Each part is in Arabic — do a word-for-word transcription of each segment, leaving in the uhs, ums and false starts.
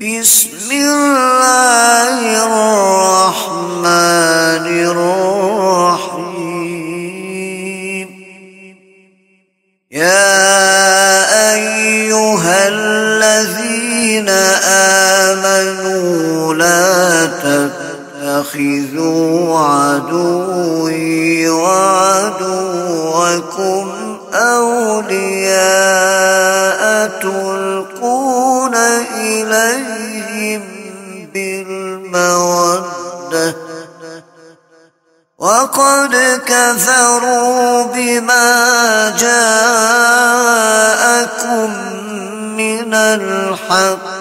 بسم الله الرحمن الرحيم. يا أيها الذين آمنوا لا تتخذوا عدوي وعدوكم أولياء تلقون إليهم بالمودة وقد كفروا بما جاءكم من الحق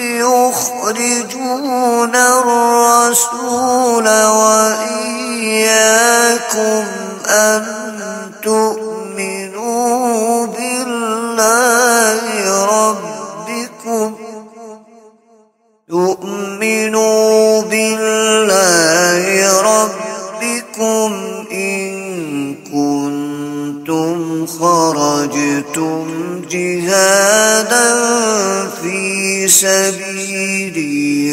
يخرجون الرسول وإياكم أن تؤمنوا بالله ربكم تؤمنوا بالله ربكم إن كنتم خرجتم جهادا في سبيلي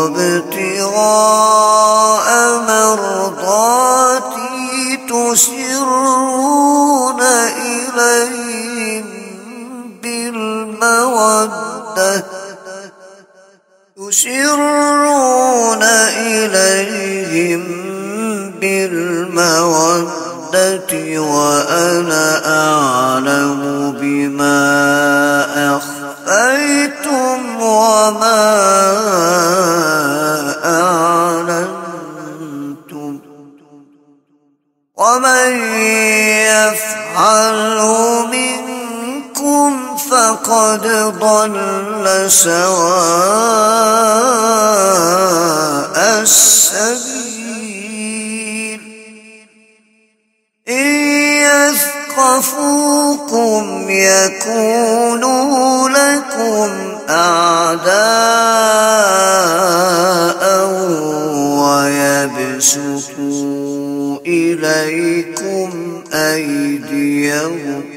وابتغاء مرضاتي تسرون إليهم بالمودة تسرون إليهم بالمودة وأنا أعلم بما أخفيتم وما أعلنتم ومن يفعله منكم فقد ضل سواء السبيل. إن يثقفوكم يكونوا لكم أعداء ويبسطوا إليكم أيديهم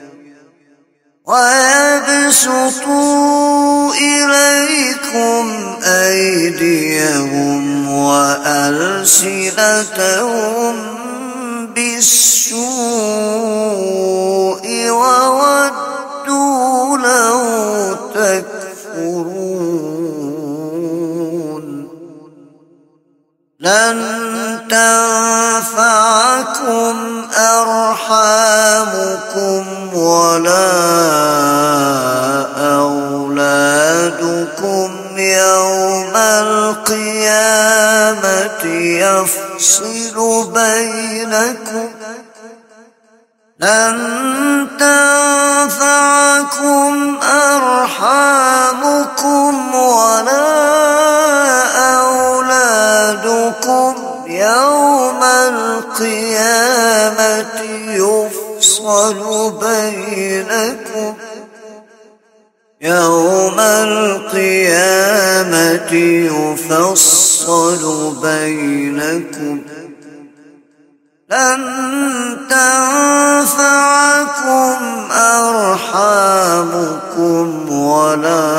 ويبسطوا إليكم أيديهم وألسنتهم بالسوء وودوا لو تكفرون. لن تنفعكم أرحامكم ولا أولادكم يوم القيامة يفصل بينكم لن تنفعكم أرحامكم ولا أولادكم يوم القيامة يفصل بينكم يوم القيامة يفصل بينكم لن تنفعكم أرحامكم ولا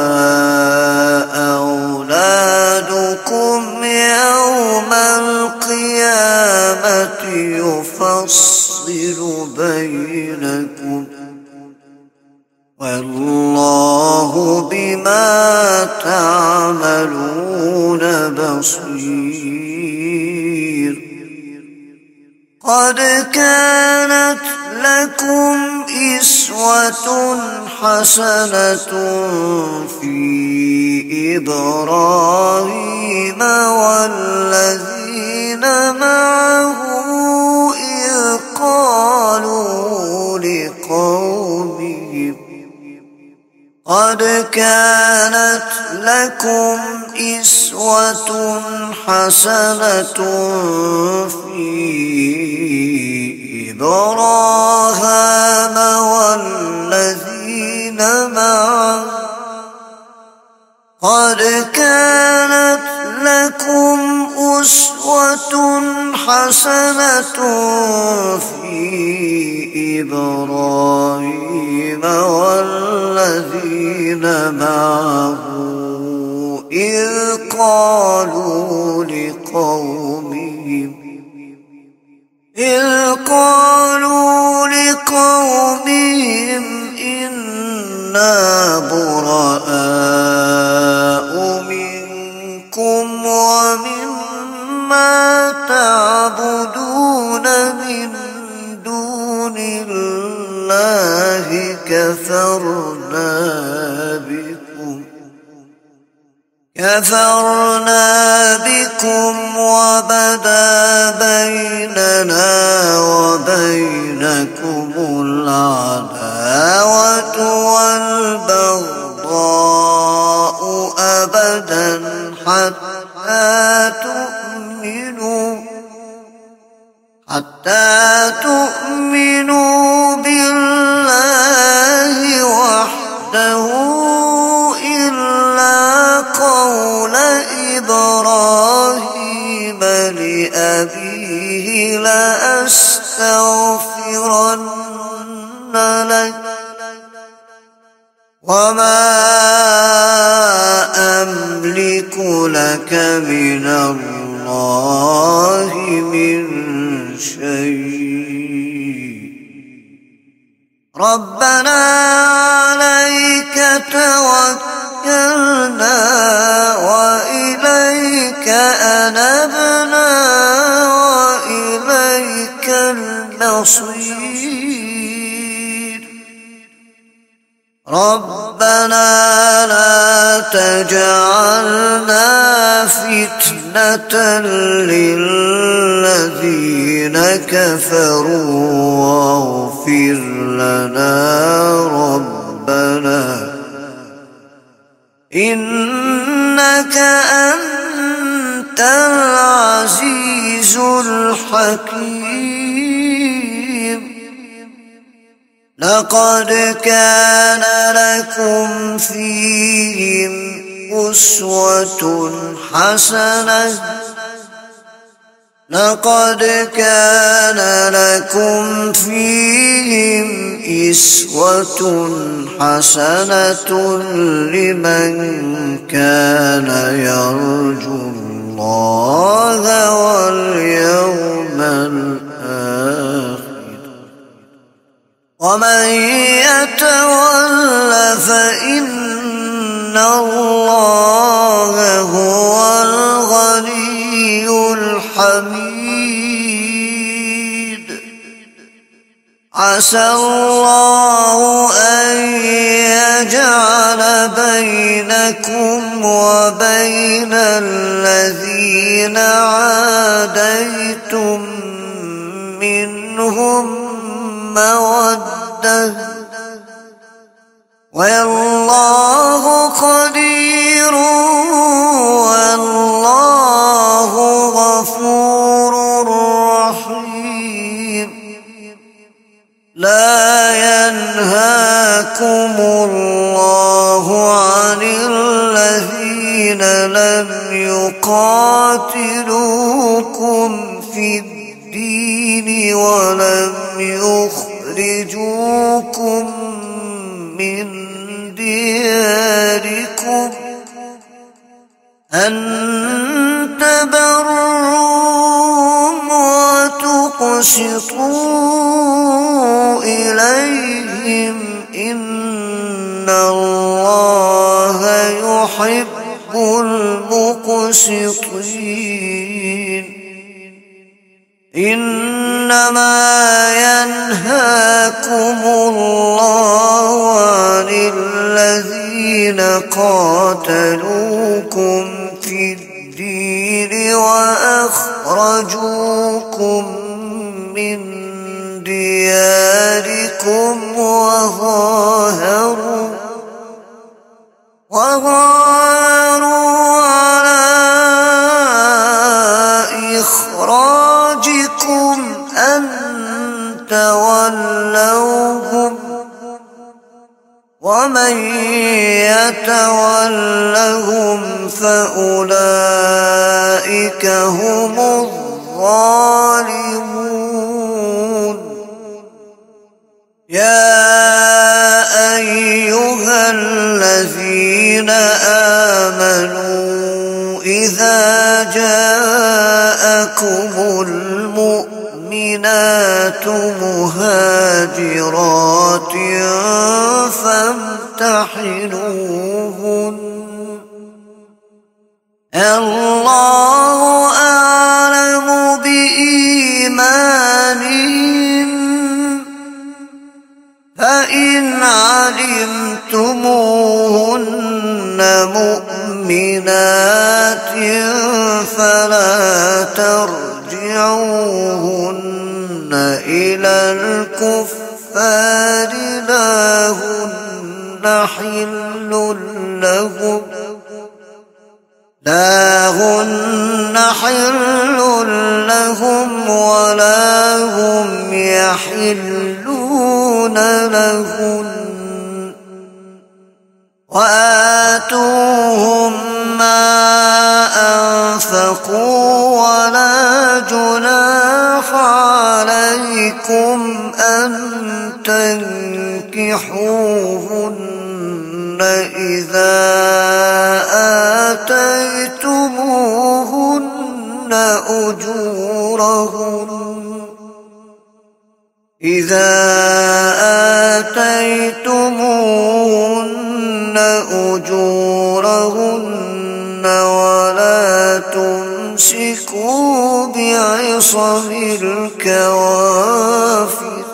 أولادكم يوم القيامة يفصل بينكم والله بما تعملون بصير. قد كانت لكم أسوة حسنة في إبراهيم والذين معه إذ قالوا لقومهم قد كانت لكم أسوة حسنة في إبراهيم والذين معه قد كانت لكم أسوة حسنة في إبراهيم والذين معه إذ قالوا لقومهم إذ قالوا لقومهم إنا براء منكم ومما تعبدون من دون الله كفرنا بكم كفرنا بكم وبدا بيننا وبينكم العداوة والبغضاء أبدا حتى تؤمنوا حتى تؤمنوا بالله وحده إلا قول إبراهيم لأبيه لأستغفرن لك وما أملك لك من الله من شيء ربنا عليك توكلنا وإليك أنبنا وإليك المصير ربنا لا تجعلنا فتنة للذين كفروا واغفر لنا ربنا إنك أنت العزيز الحكيم لقد كان لكم فيهم أسوة حسنة لقد كان لكم فيهم أسوة حسنة لمن كان يرجو الله واليوم الآخر ومن يتول فإن الله هو الغني الحميد عسى الله أن يجعل بينكم وبين الذين عاديتم منهم مودة والله قدير والله غفور رحيم لا ينهاكم الله عن الذين لم يقاتلوكم في الدين ولم يخرجوكم من دياركم أن تبروهم وتقسطوا إليهم إن الله يحب المقسطين إنما ينهاكم الله عن الذين قاتلوكم في الدين وأخرجوكم من دياركم وظاهروا وظاهروا على إخراجكم أن تولوهم ومن يتولهم فأولئك هم الظالمون يا أيها الذين آمنوا إذا جاءكم المؤمنات مهاجرات فامتحنوهن الله أعلم بإيمانهن فإن علمتموهن مؤمنات فلا ترجعوهن إلى الكفار لا هن حل لهم لا هن حل لهم ولا هم يحلون لهن وآتوهم ما أنفقوا ولا جناح عليكم أن تنكحوهن إذا آتيتموهن أجورهن إذا آتيتموهن أجورهن ولا تمسكوا بعصم الكوافر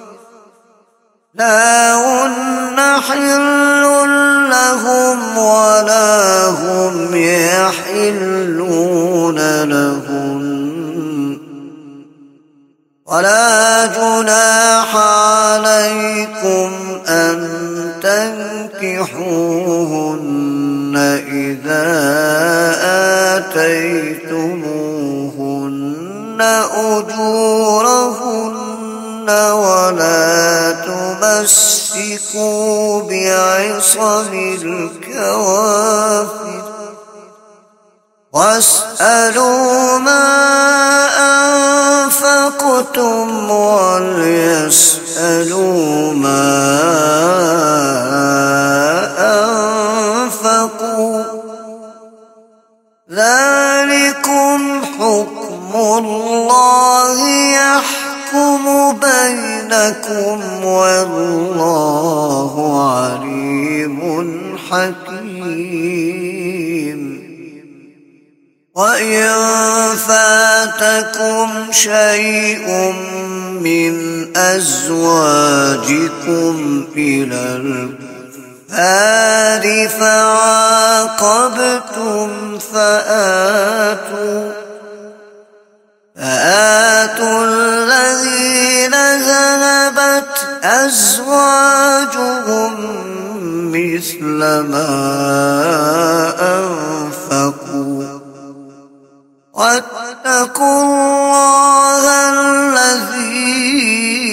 لا هن حل لهم ولا هم يحلون لهن ولا جناح عليكم أن تنكحوهن إذا آتيتموهن أجورهن ولا تمسكوا بعصم الكوافر واسألوا ما أنفقتم وليسألوا ما أنفقوا ذلكم حكم الله يحكم بينكم والله عليم حكيم وإن فاتكم شيء من أزواجكم إلى الكفار فعاقبتم فآتوا فآتوا الذين ذهبت أزواجهم مثل ما أنفقوا واتقوا الله الذي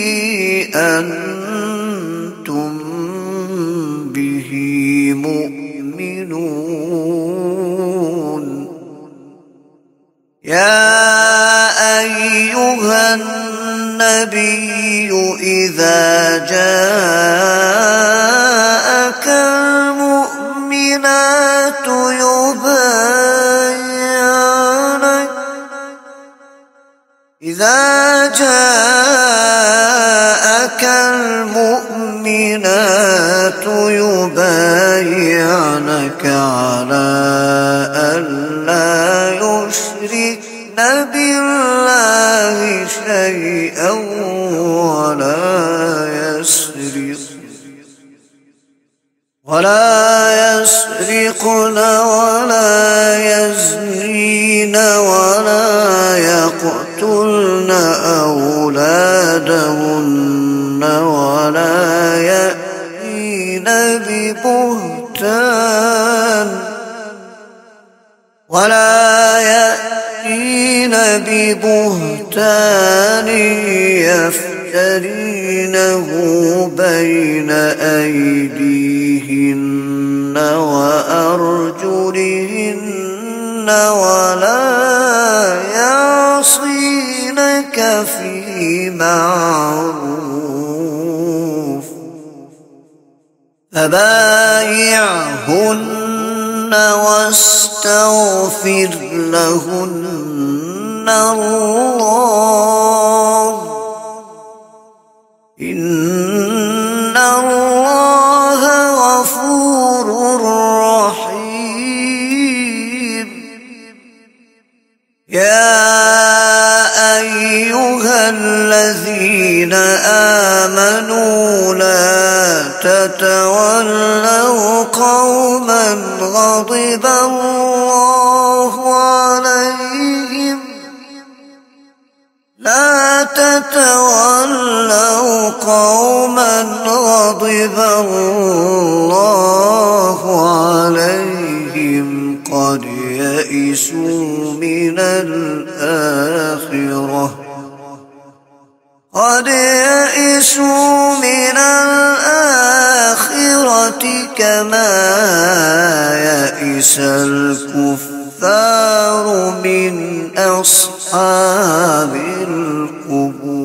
أنتم به مؤمنون يا أيها النبي إذا جاءك المؤمنات يبايعنك إذا جاءك المؤمنات يبايعنك على ألا يشركن بالله شيئا ولا يسرقن ولا يسرقن ولا يزنين ولا يقتلن أولادهن ولا يأتين ببهتان ولا يأتين ببهتان يفترينه بين أيديهن وأرجلهن ولا يعصينك في معروف فبايعهن واستغفر لهن الله إن الله غفور رحيم. يا أيها الذين آمنوا لا تتولوا قوما غضب الله عليهم لا تتولوا قوما غضب الله عليهم قد يئسوا من الآخرة قد يئسوا من الآخرة كما يئس الكفار من أصحاب القبور.